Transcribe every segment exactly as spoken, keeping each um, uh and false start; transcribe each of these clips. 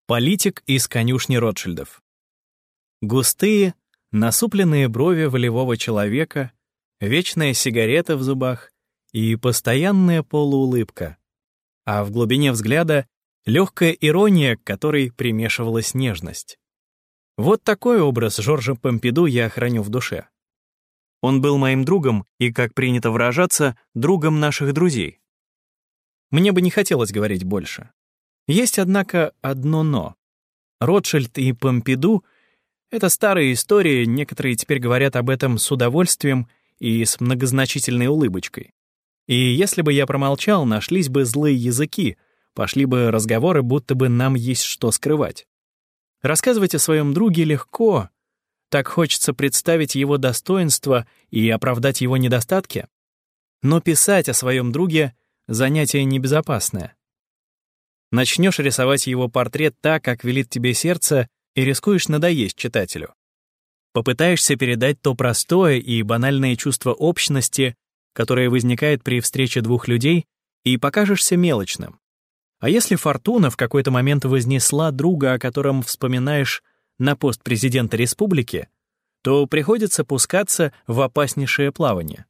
Политик из конюшни Ротшильдов. Густые, насупленные брови волевого человека, вечная сигарета в зубах и постоянная полуулыбка, а в глубине взгляда легкая ирония, к которой примешивалась нежность. Вот такой образ Жоржа Помпиду я храню в душе. Он был моим другом и, как принято выражаться, другом наших друзей. Мне бы не хотелось говорить больше. Есть, однако, одно «но». Ротшильд и Помпиду — это старая история, некоторые теперь говорят об этом с удовольствием и с многозначительной улыбочкой. И если бы я промолчал, нашлись бы злые языки, пошли бы разговоры, будто бы нам есть что скрывать. Рассказывать о своем друге легко, так хочется представить его достоинства и оправдать его недостатки. Но писать о своем друге — занятие небезопасное. Начнешь рисовать его портрет так, как велит тебе сердце, и рискуешь надоесть читателю. Попытаешься передать то простое и банальное чувство общности, которое возникает при встрече двух людей, и покажешься мелочным. А если фортуна в какой-то момент вознесла друга, о котором вспоминаешь, на пост президента республики, то приходится пускаться в опаснейшее плавание.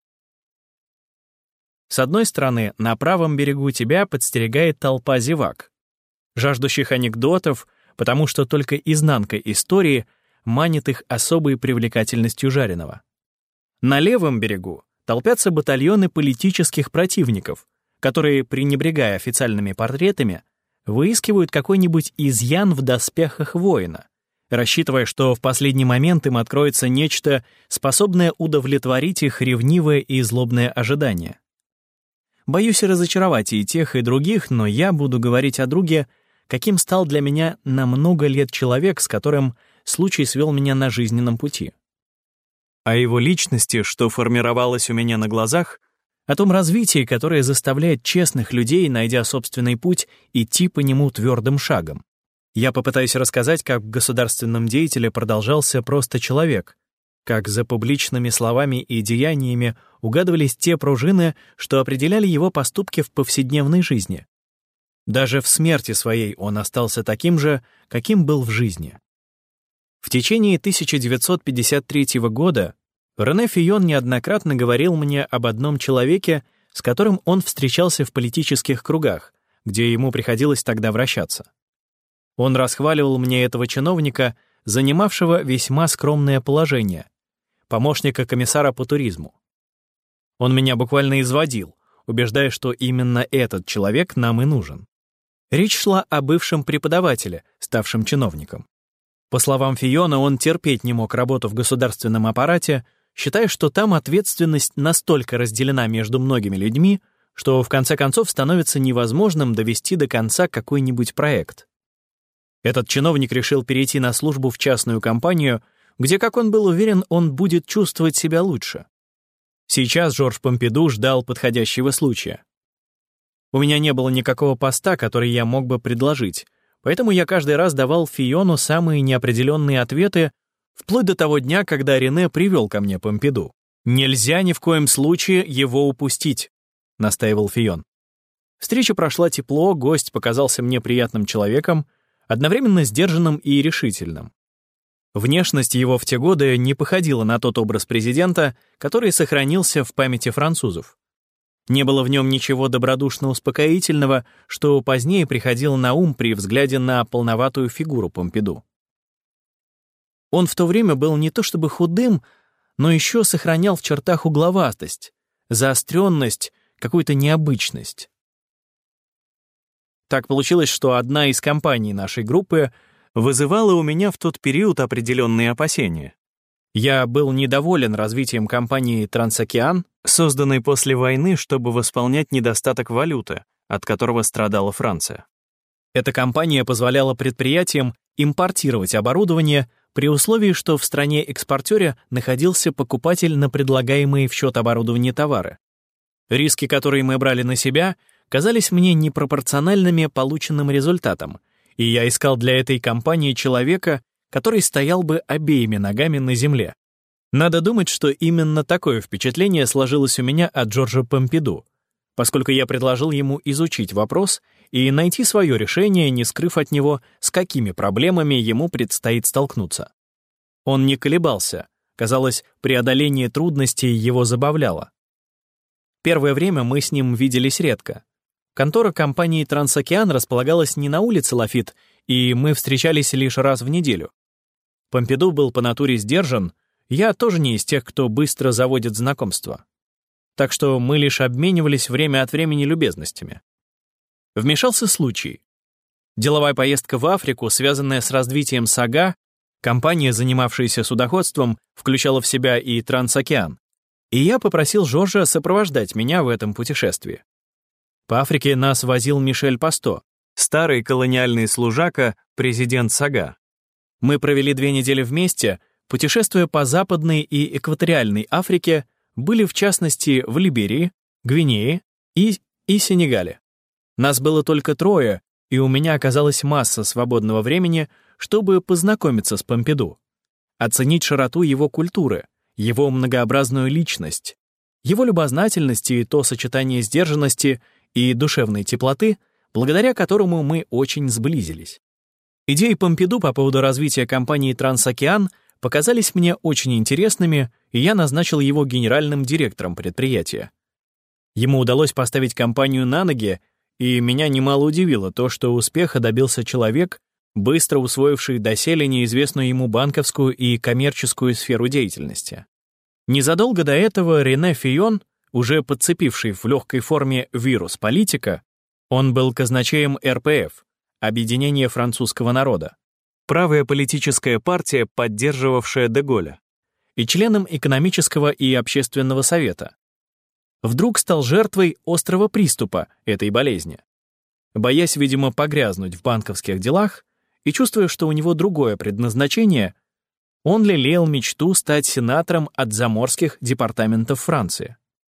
С одной стороны, на правом берегу тебя подстерегает толпа зевак, жаждущих анекдотов, потому что только изнанка истории манит их особой привлекательностью жареного. На левом берегу толпятся батальоны политических противников, которые, пренебрегая официальными портретами, выискивают какой-нибудь изъян в доспехах воина, рассчитывая, что в последний момент им откроется нечто, способное удовлетворить их ревнивое и злобное ожидание. Боюсь разочаровать и тех, и других, но я буду говорить о друге, каким стал для меня на много лет человек, с которым случай свел меня на жизненном пути. О его личности, что формировалось у меня на глазах, о том развитии, которое заставляет честных людей, найдя собственный путь, идти по нему твердым шагом. Я попытаюсь рассказать, как в государственном деятеле продолжался просто человек, как за публичными словами и деяниями угадывались те пружины, что определяли его поступки в повседневной жизни. Даже в смерти своей он остался таким же, каким был в жизни. В течение тысяча девятьсот пятьдесят третьего года Рене Фийон неоднократно говорил мне об одном человеке, с которым он встречался в политических кругах, где ему приходилось тогда вращаться. Он расхваливал мне этого чиновника, занимавшего весьма скромное положение, помощника комиссара по туризму. Он меня буквально изводил, убеждая, что именно этот человек нам и нужен. Речь шла о бывшем преподавателе, ставшем чиновником. По словам Фийона, он терпеть не мог работу в государственном аппарате, считая, что там ответственность настолько разделена между многими людьми, что в конце концов становится невозможным довести до конца какой-нибудь проект. Этот чиновник решил перейти на службу в частную компанию, где, как он был уверен, он будет чувствовать себя лучше. Сейчас Жорж Помпиду ждал подходящего случая. У меня не было никакого поста, который я мог бы предложить, поэтому я каждый раз давал Фийону самые неопределенные ответы, вплоть до того дня, когда Рене привел ко мне Помпиду. «Нельзя ни в коем случае его упустить», — настаивал Фийон. Встреча прошла тепло, гость показался мне приятным человеком, одновременно сдержанным и решительным. Внешность его в те годы не походила на тот образ президента, который сохранился в памяти французов. Не было в нем ничего добродушно-успокоительного, что позднее приходило на ум при взгляде на полноватую фигуру Помпиду. Он в то время был не то чтобы худым, но еще сохранял в чертах угловатость, заостренность, какую-то необычность. Так получилось, что одна из компаний нашей группы вызывала у меня в тот период определенные опасения. Я был недоволен развитием компании «Трансокеан», созданной после войны, чтобы восполнять недостаток валюты, от которого страдала Франция. Эта компания позволяла предприятиям импортировать оборудование при условии, что в стране-экспортере находился покупатель на предлагаемые в счет оборудования товары. Риски, которые мы брали на себя, казались мне непропорциональными полученным результатам, и я искал для этой компании человека, который стоял бы обеими ногами на земле. Надо думать, что именно такое впечатление сложилось у меня от Жоржа Помпиду, поскольку я предложил ему изучить вопрос и найти свое решение, не скрыв от него, с какими проблемами ему предстоит столкнуться. Он не колебался. Казалось, преодоление трудностей его забавляло. Первое время мы с ним виделись редко. Контора компании «Трансокеан» располагалась не на улице Лафит, и мы встречались лишь раз в неделю. Помпиду был по натуре сдержан, я тоже не из тех, кто быстро заводит знакомства. Так что мы лишь обменивались время от времени любезностями. Вмешался случай. Деловая поездка в Африку, связанная с развитием Сага, компания, занимавшаяся судоходством, включала в себя и Трансокеан, и я попросил Жоржа сопровождать меня в этом путешествии. По Африке нас возил Мишель Пасто, старый колониальный служака, президент Сага. Мы провели две недели вместе, путешествуя по Западной и Экваториальной Африке, были в частности в Либерии, Гвинее и, и Сенегале. Нас было только трое, и у меня оказалась масса свободного времени, чтобы познакомиться с Помпиду, оценить широту его культуры, его многообразную личность, его любознательность и то сочетание сдержанности и душевной теплоты, благодаря которому мы очень сблизились. Идеи Помпиду по поводу развития компании «Трансокеан» показались мне очень интересными, и я назначил его генеральным директором предприятия. Ему удалось поставить компанию на ноги, и меня немало удивило то, что успеха добился человек, быстро усвоивший доселе неизвестную ему банковскую и коммерческую сферу деятельности. Незадолго до этого Рене Фийон, уже подцепивший в легкой форме вирус политика, он был казначеем эр пэ эф, Объединение французского народа, правая политическая партия, поддерживавшая де Голля, и членом экономического и общественного совета, вдруг стал жертвой острого приступа этой болезни. Боясь, видимо, погрязнуть в банковских делах и чувствуя, что у него другое предназначение, он лелеял мечту стать сенатором от заморских департаментов Франции.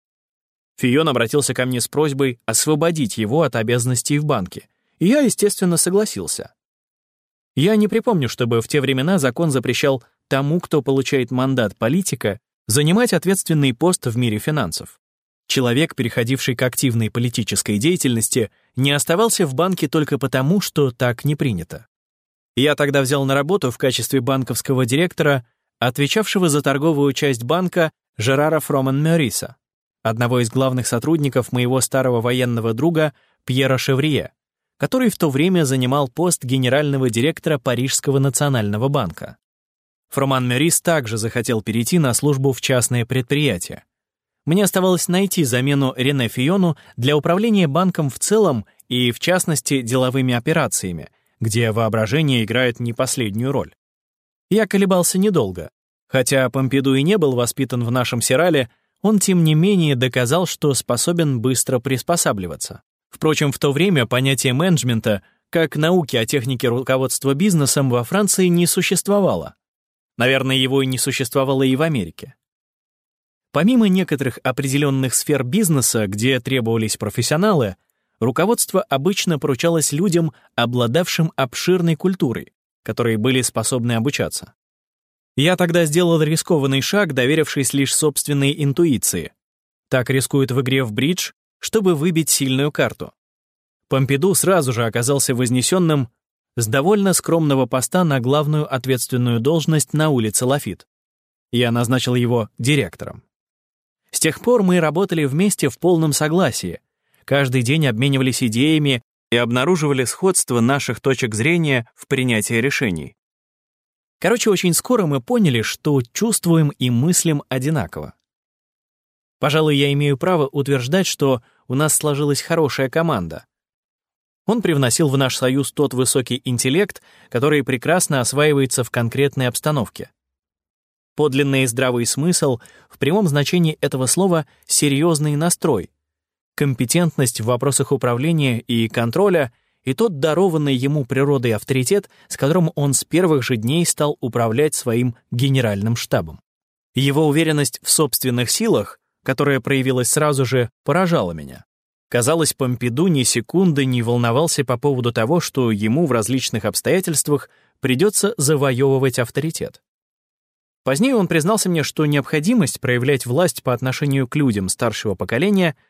Фийон обратился ко мне с просьбой освободить его от обязанностей в банке, и я, естественно, согласился. Я не припомню, чтобы в те времена закон запрещал тому, кто получает мандат политика, занимать ответственный пост в мире финансов. Человек, переходивший к активной политической деятельности, не оставался в банке только потому, что так не принято. Я тогда взял на работу в качестве банковского директора, отвечавшего за торговую часть банка, Жерара Фроман-Мёриса, одного из главных сотрудников моего старого военного друга Пьера Шеврие, который в то время занимал пост генерального директора Парижского национального банка. Фроман-Мёрис также захотел перейти на службу в частное предприятие. Мне оставалось найти замену Рене Фийону для управления банком в целом и, в частности, деловыми операциями, где воображение играет не последнюю роль. Я колебался недолго. Хотя Помпиду и не был воспитан в нашем Сирале, он, тем не менее, доказал, что способен быстро приспосабливаться. Впрочем, в то время понятие менеджмента, как науки о технике руководства бизнесом, во Франции не существовало. Наверное, его и не существовало и в Америке. Помимо некоторых определенных сфер бизнеса, где требовались профессионалы, руководство обычно поручалось людям, обладавшим обширной культурой, которые были способны обучаться. Я тогда сделал рискованный шаг, доверившись лишь собственной интуиции. Так рискуют в игре в бридж, чтобы выбить сильную карту. Помпиду сразу же оказался вознесенным с довольно скромного поста на главную ответственную должность на улице Лафит. Я назначил его директором. С тех пор мы работали вместе в полном согласии, каждый день обменивались идеями и обнаруживали сходство наших точек зрения в принятии решений. Короче, очень скоро мы поняли, что чувствуем и мыслим одинаково. Пожалуй, я имею право утверждать, что у нас сложилась хорошая команда. Он привносил в наш союз тот высокий интеллект, который прекрасно осваивается в конкретной обстановке. Подлинный здравый смысл, в прямом значении этого слова серьезный настрой, компетентность в вопросах управления и контроля и тот дарованный ему природой авторитет, с которым он с первых же дней стал управлять своим генеральным штабом. Его уверенность в собственных силах, которая проявилась сразу же, поражала меня. Казалось, Помпиду ни секунды не волновался по поводу того, что ему в различных обстоятельствах придется завоевывать авторитет. Позднее он признался мне, что необходимость проявлять власть по отношению к людям старшего поколения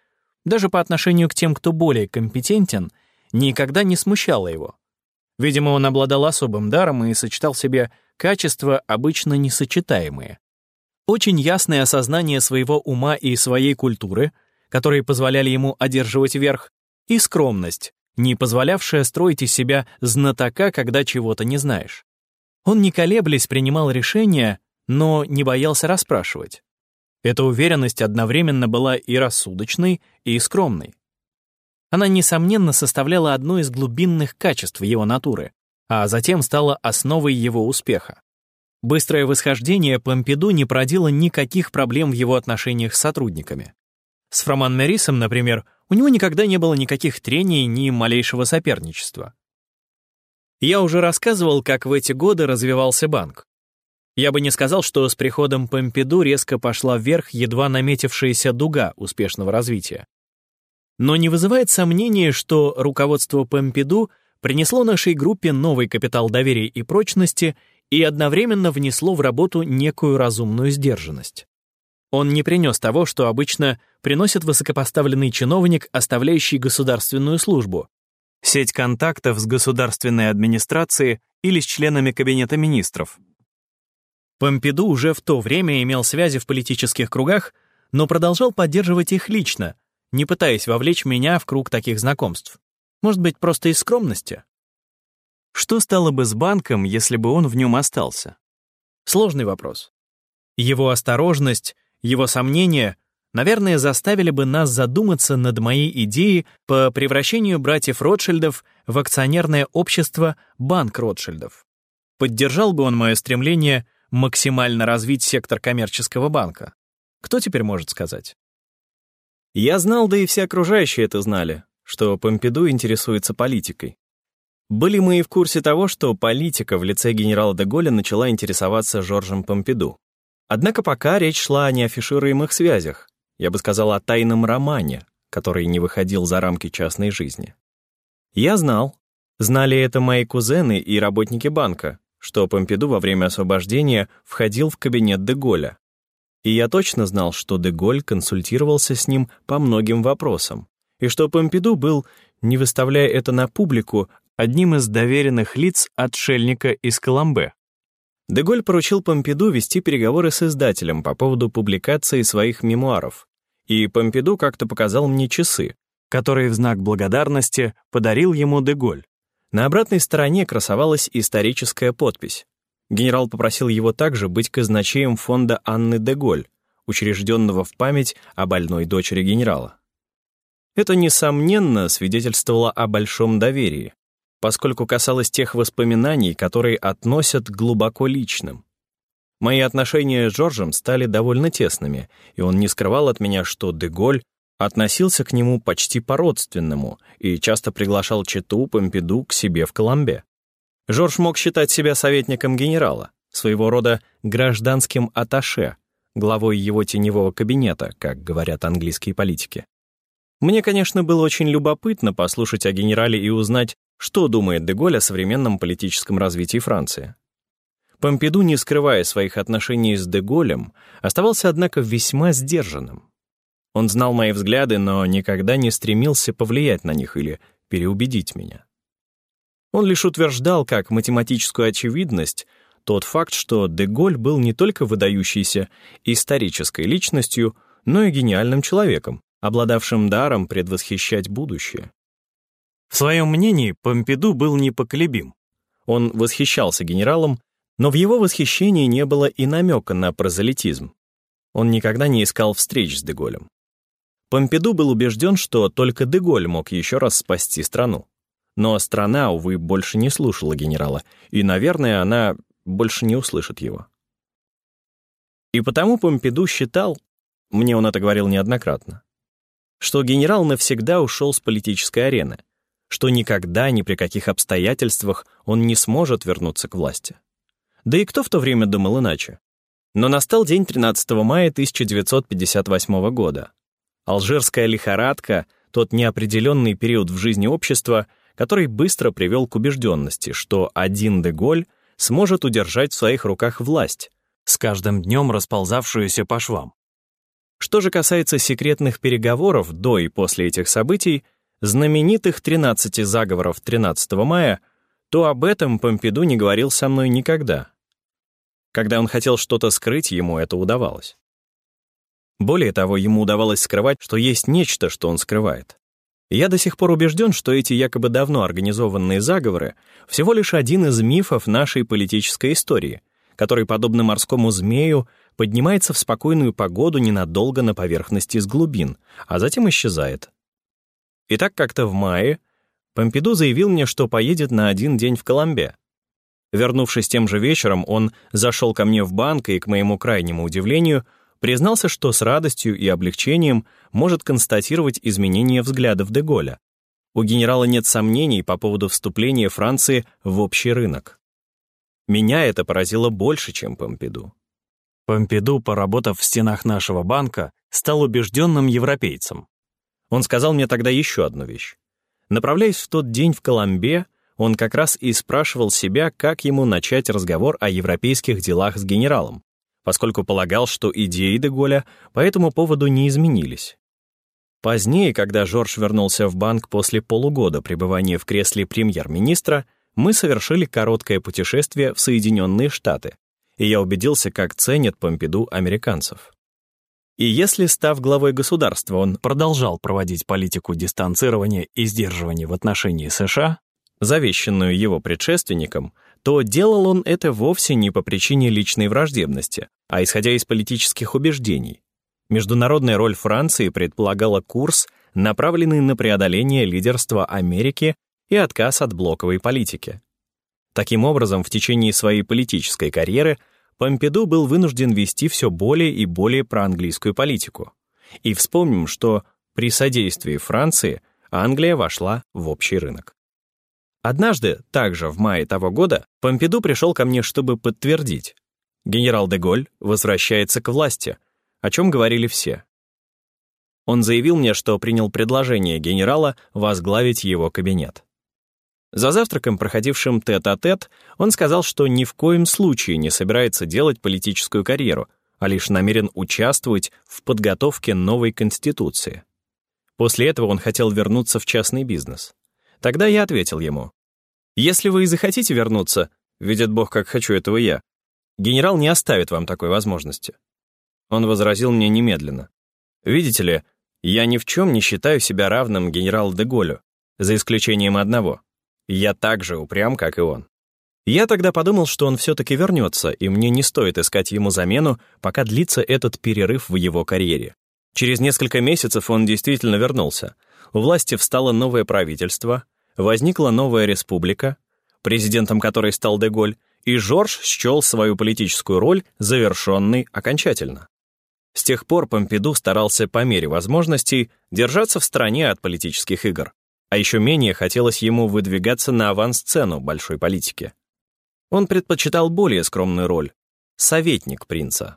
даже по отношению к тем, кто более компетентен, никогда не смущало его. Видимо, он обладал особым даром и сочетал в себе качества, обычно несочетаемые. Очень ясное осознание своего ума и своей культуры, которые позволяли ему одерживать верх, и скромность, не позволявшая строить из себя знатока, когда чего-то не знаешь. Он, не колеблясь, принимал решения, но не боялся расспрашивать. Эта уверенность одновременно была и рассудочной, и скромной. Она, несомненно, составляла одно из глубинных качеств его натуры, а затем стала основой его успеха. Быстрое восхождение Помпиду не породило никаких проблем в его отношениях с сотрудниками. С Фроман Мерисом, например, у него никогда не было никаких трений, ни малейшего соперничества. Я уже рассказывал, как в эти годы развивался банк. Я бы не сказал, что с приходом Помпиду резко пошла вверх едва наметившаяся дуга успешного развития. Но не вызывает сомнения, что руководство Помпиду принесло нашей группе новый капитал доверия и прочности и одновременно внесло в работу некую разумную сдержанность. Он не принес того, что обычно приносит высокопоставленный чиновник, оставляющий государственную службу, сеть контактов с государственной администрацией или с членами кабинета министров. Помпиду уже в то время имел связи в политических кругах, но продолжал поддерживать их лично, не пытаясь вовлечь меня в круг таких знакомств. Может быть, просто из скромности? Что стало бы с банком, если бы он в нем остался? Сложный вопрос. Его осторожность, его сомнения, наверное, заставили бы нас задуматься над моей идеей по превращению братьев Ротшильдов в акционерное общество «Банк Ротшильдов». Поддержал бы он мое стремление максимально развить сектор коммерческого банка? Кто теперь может сказать? Я знал, да и все окружающие это знали, что Помпиду интересуется политикой. Были мы и в курсе того, что политика в лице генерала де Голля начала интересоваться Жоржем Помпиду. Однако пока речь шла о неафишируемых связях, я бы сказал, о тайном романе, который не выходил за рамки частной жизни. Я знал, знали это мои кузены и работники банка, что Помпиду во время освобождения входил в кабинет де Голля. И я точно знал, что де Голль консультировался с ним по многим вопросам, и что Помпиду был, не выставляя это на публику, одним из доверенных лиц отшельника из Коломбе. Де Голль поручил Помпиду вести переговоры с издателем по поводу публикации своих мемуаров, и Помпиду как-то показал мне часы, которые в знак благодарности подарил ему де Голль. На обратной стороне красовалась историческая подпись. Генерал попросил его также быть казначеем фонда Анны де Голль, учрежденного в память о больной дочери генерала. Это, несомненно, свидетельствовало о большом доверии, поскольку касалось тех воспоминаний, которые относят к глубоко личным. Мои отношения с Жоржем стали довольно тесными, и он не скрывал от меня, что де Голль относился к нему почти по-родственному и часто приглашал чету Помпиду к себе в Коломбе. Жорж мог считать себя советником генерала, своего рода гражданским атташе, главой его теневого кабинета, как говорят английские политики. Мне, конечно, было очень любопытно послушать о генерале и узнать, что думает де Голль о современном политическом развитии Франции. Помпиду, не скрывая своих отношений с де Голлем, оставался, однако, весьма сдержанным. Он знал мои взгляды, но никогда не стремился повлиять на них или переубедить меня. Он лишь утверждал как математическую очевидность тот факт, что де Голль был не только выдающейся исторической личностью, но и гениальным человеком, обладавшим даром предвосхищать будущее. В своем мнении Помпиду был непоколебим. Он восхищался генералом, но в его восхищении не было и намека на прозелитизм. Он никогда не искал встреч с де Голлем. Помпиду был убежден, что только де Голль мог еще раз спасти страну. Но страна, увы, больше не слушала генерала, и, наверное, она больше не услышит его. И потому Помпиду считал, мне он это говорил неоднократно, что генерал навсегда ушел с политической арены, что никогда, ни при каких обстоятельствах он не сможет вернуться к власти. Да и кто в то время думал иначе? Но настал день тринадцатого мая тысяча девятьсот пятьдесят восьмого года. Алжирская лихорадка, тот неопределенный период в жизни общества, который быстро привел к убежденности, что один де Голль сможет удержать в своих руках власть, с каждым днем расползавшуюся по швам. Что же касается секретных переговоров до и после этих событий, знаменитых тринадцати заговоров тринадцатого мая, то об этом Помпиду не говорил со мной никогда. Когда он хотел что-то скрыть, ему это удавалось. Более того, ему удавалось скрывать, что есть нечто, что он скрывает. И я до сих пор убежден, что эти якобы давно организованные заговоры всего лишь один из мифов нашей политической истории, который, подобно морскому змею, поднимается в спокойную погоду ненадолго на поверхности из глубин, а затем исчезает. И так как-то в мае Помпиду заявил мне, что поедет на один день в Коломбе. Вернувшись тем же вечером, он зашел ко мне в банк и, к моему крайнему удивлению, признался, что с радостью и облегчением может констатировать изменение взглядов де Голля. У генерала нет сомнений по поводу вступления Франции в общий рынок. Меня это поразило больше, чем Помпиду. Помпиду, поработав в стенах нашего банка, стал убежденным европейцем. Он сказал мне тогда еще одну вещь. Направляясь в тот день в Коломбе, он как раз и спрашивал себя, как ему начать разговор о европейских делах с генералом, поскольку полагал, что идеи де Голля по этому поводу не изменились. Позднее, когда Жорж вернулся в банк после полугода пребывания в кресле премьер-министра, мы совершили короткое путешествие в Соединенные Штаты, и я убедился, как ценят Помпиду американцев. И если, став главой государства, он продолжал проводить политику дистанцирования и сдерживания в отношении США, завещанную его предшественником, то делал он это вовсе не по причине личной враждебности, а исходя из политических убеждений. Международная роль Франции предполагала курс, направленный на преодоление лидерства Америки и отказ от блоковой политики. Таким образом, в течение своей политической карьеры Помпиду был вынужден вести все более и более проанглийскую политику. И вспомним, что при содействии Франции Англия вошла в общий рынок. Однажды, также в мае того года, Помпиду пришел ко мне, чтобы подтвердить: генерал де Голль возвращается к власти, о чем говорили все. Он заявил мне, что принял предложение генерала возглавить его кабинет. За завтраком, проходившим тет-а-тет, он сказал, что ни в коем случае не собирается делать политическую карьеру, а лишь намерен участвовать в подготовке новой конституции. После этого он хотел вернуться в частный бизнес. Тогда я ответил ему: «Если вы и захотите вернуться, видит Бог, как хочу этого я, генерал не оставит вам такой возможности». Он возразил мне немедленно: «Видите ли, я ни в чем не считаю себя равным генералу де Голлю, за исключением одного. Я так же упрям, как и он». Я тогда подумал, что он все-таки вернется, и мне не стоит искать ему замену, пока длится этот перерыв в его карьере. Через несколько месяцев он действительно вернулся. У власти встало новое правительство, возникла новая республика, президентом которой стал де Голль, и Жорж счел свою политическую роль завершенной окончательно. С тех пор Помпиду старался по мере возможностей держаться в стороне от политических игр, а еще менее хотелось ему выдвигаться на авансцену большой политики. Он предпочитал более скромную роль — советник принца.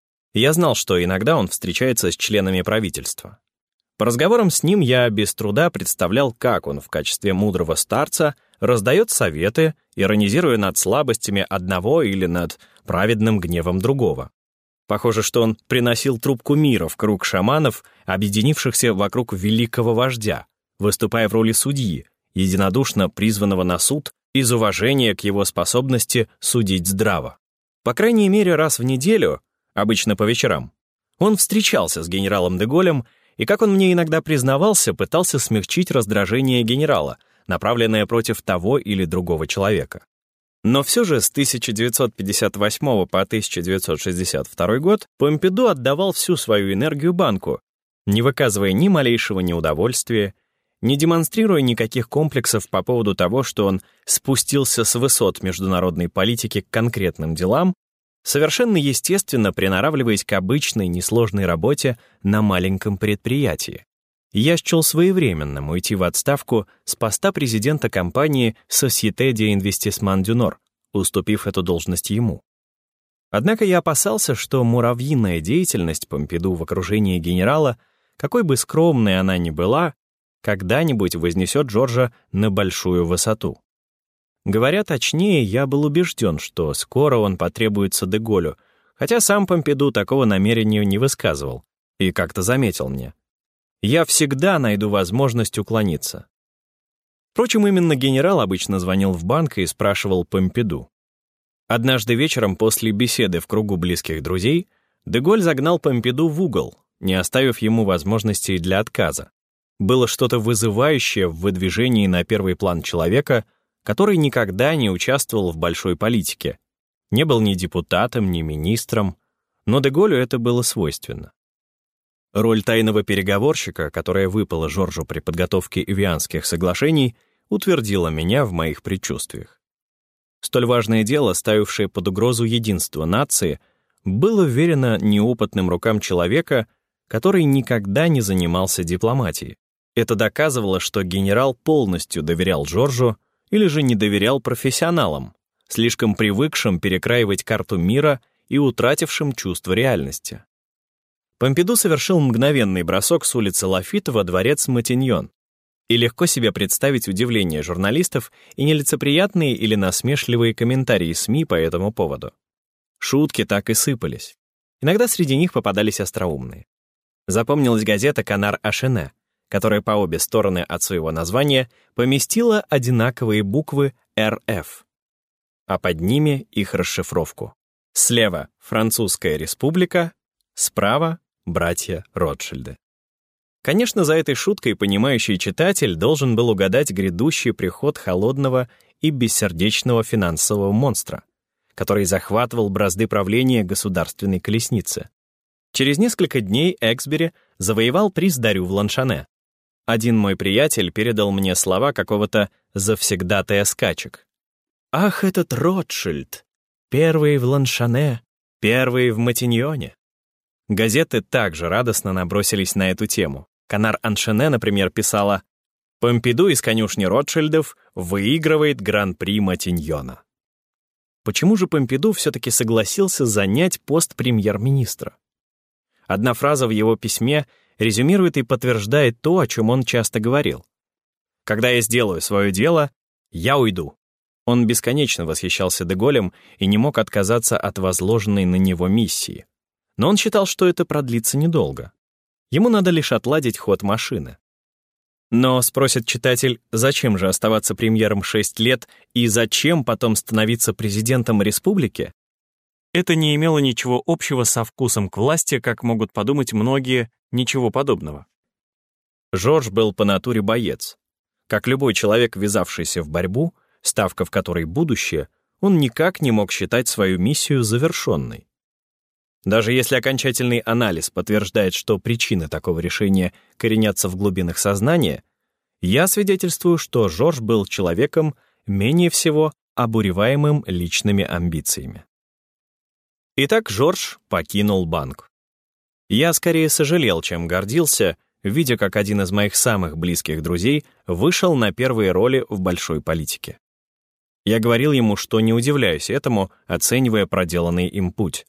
Я знал, что иногда он встречается с членами правительства. По разговорам с ним я без труда представлял, как он в качестве мудрого старца раздает советы, иронизируя над слабостями одного или над праведным гневом другого. Похоже, что он приносил трубку мира в круг шаманов, объединившихся вокруг великого вождя, выступая в роли судьи, единодушно призванного на суд из уважения к его способности судить здраво. По крайней мере, раз в неделю, обычно по вечерам, он встречался с генералом де Голлем и, как он мне иногда признавался, пытался смягчить раздражение генерала, направленное против того или другого человека. Но все же с тысяча девятьсот пятьдесят восьмого по тысяча девятьсот шестьдесят второй год Помпиду отдавал всю свою энергию банку, не выказывая ни малейшего неудовольствия, не демонстрируя никаких комплексов по поводу того, что он спустился с высот международной политики к конкретным делам, совершенно естественно приноравливаясь к обычной несложной работе на маленьком предприятии. Я счел своевременным уйти в отставку с поста президента компании Société d'Investissement du Nord, уступив эту должность ему. Однако я опасался, что муравьиная деятельность Помпиду в окружении генерала, какой бы скромной она ни была, когда-нибудь вознесет Жоржа на большую высоту. Говоря точнее, я был убежден, что скоро он потребуется де Голлю, хотя сам Помпиду такого намерения не высказывал, И как-то заметил мне: «Я всегда найду возможность уклониться». Впрочем, именно генерал обычно звонил в банк и спрашивал Помпиду. Однажды вечером после беседы в кругу близких друзей де-Голь загнал Помпиду в угол, не оставив ему возможности для отказа. Было что-то вызывающее в выдвижении на первый план человека, который никогда не участвовал в большой политике, не был ни депутатом, ни министром, но де-Голлю это было свойственно. Роль тайного переговорщика, которая выпала Жоржу при подготовке Эвианских соглашений, утвердила меня в моих предчувствиях. Столь важное дело, ставившее под угрозу единство нации, было вверено неопытным рукам человека, который никогда не занимался дипломатией. Это доказывало, что генерал полностью доверял Жоржу или же не доверял профессионалам, слишком привыкшим перекраивать карту мира и утратившим чувство реальности. Помпиду совершил мгновенный бросок с улицы Лафита во дворец Матиньон, и легко себе представить удивление журналистов и нелицеприятные или насмешливые комментарии СМИ по этому поводу. Шутки так и сыпались. Иногда среди них попадались остроумные. Запомнилась газета «Канар-Ашене», которая по обе стороны от своего названия поместила одинаковые буквы эр эф, а под ними их расшифровку. Слева — Французская республика, справа — братья Ротшильды. Конечно, за этой шуткой понимающий читатель должен был угадать грядущий приход холодного и бессердечного финансового монстра, который захватывал бразды правления государственной колесницы. Через несколько дней Эксбери завоевал приз Дарю в Ланшане. Один мой приятель передал мне слова какого-то завсегдатая скачек. «Ах, этот Ротшильд! Первый в Ланшане, первый в Матиньоне!» Газеты также радостно набросились на эту тему. Канар-Аншене, например, писала: «Помпиду из конюшни Ротшильдов выигрывает гран-при Матиньона». Почему же Помпиду все-таки согласился занять пост премьер-министра? Одна фраза в его письме резюмирует и подтверждает то, о чем он часто говорил. «Когда я сделаю свое дело, я уйду». Он бесконечно восхищался де-Голлем и не мог отказаться от возложенной на него миссии. Но он считал, что это продлится недолго. Ему надо лишь отладить ход машины. Но, спросит читатель, зачем же оставаться премьером шесть лет и зачем потом становиться президентом республики? Это не имело ничего общего со вкусом к власти, как могут подумать многие, ничего подобного. Жорж был по натуре боец. Как любой человек, ввязавшийся в борьбу, ставка в которой будущее, он никак не мог считать свою миссию завершенной. Даже если окончательный анализ подтверждает, что причины такого решения коренятся в глубинах сознания, я свидетельствую, что Жорж был человеком, менее всего обуреваемым личными амбициями. Итак, Жорж покинул банк. Я скорее сожалел, чем гордился, видя, как один из моих самых близких друзей вышел на первые роли в большой политике. Я говорил ему, что не удивляюсь этому, оценивая проделанный им путь.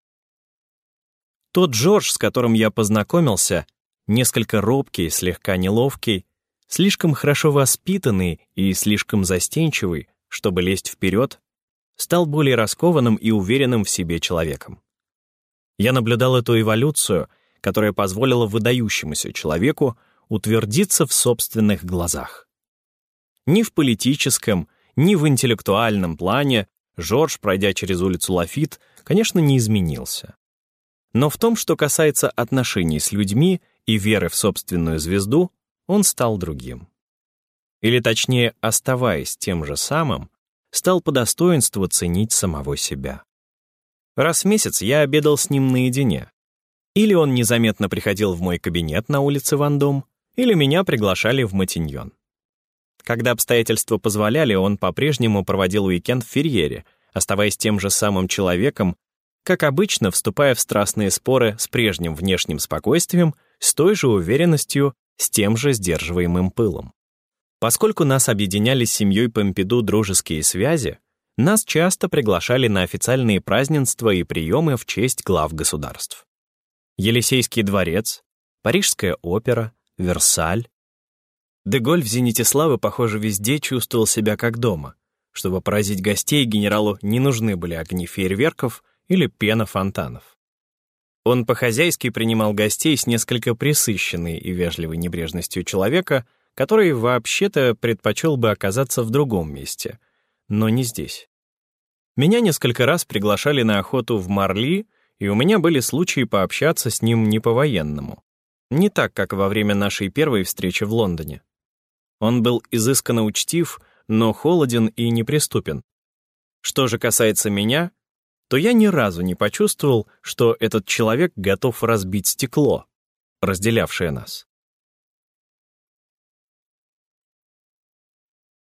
Тот Жорж, с которым я познакомился, несколько робкий, слегка неловкий, слишком хорошо воспитанный и слишком застенчивый, чтобы лезть вперед, стал более раскованным и уверенным в себе человеком. Я наблюдал эту эволюцию, которая позволила выдающемуся человеку утвердиться в собственных глазах. Ни в политическом, ни в интеллектуальном плане Жорж, пройдя через улицу Лафит, конечно, не изменился. Но в том, что касается отношений с людьми и веры в собственную звезду, он стал другим. Или точнее, оставаясь тем же самым, стал по достоинству ценить самого себя. Раз в месяц я обедал с ним наедине. Или он незаметно приходил в мой кабинет на улице Вандом, или меня приглашали в Матиньон. Когда обстоятельства позволяли, он по-прежнему проводил уикенд в Ферьере, оставаясь тем же самым человеком, как обычно, вступая в страстные споры с прежним внешним спокойствием, с той же уверенностью, с тем же сдерживаемым пылом. Поскольку нас объединяли с семьей Помпиду дружеские связи, нас часто приглашали на официальные празднества и приемы в честь глав государств. Елисейский дворец, Парижская опера, Версаль. Де-Голль в зените славы, похоже, везде чувствовал себя как дома. Чтобы поразить гостей, генералу не нужны были огни фейерверков или пена фонтанов. Он по-хозяйски принимал гостей с несколько пресыщенной и вежливой небрежностью человека, который вообще-то предпочел бы оказаться в другом месте, но не здесь. Меня несколько раз приглашали на охоту в Марли, и у меня были случаи пообщаться с ним не по-военному. Не так, как во время нашей первой встречи в Лондоне. Он был изысканно учтив, но холоден и неприступен. Что же касается меня, то я ни разу не почувствовал, что этот человек готов разбить стекло, разделявшее нас.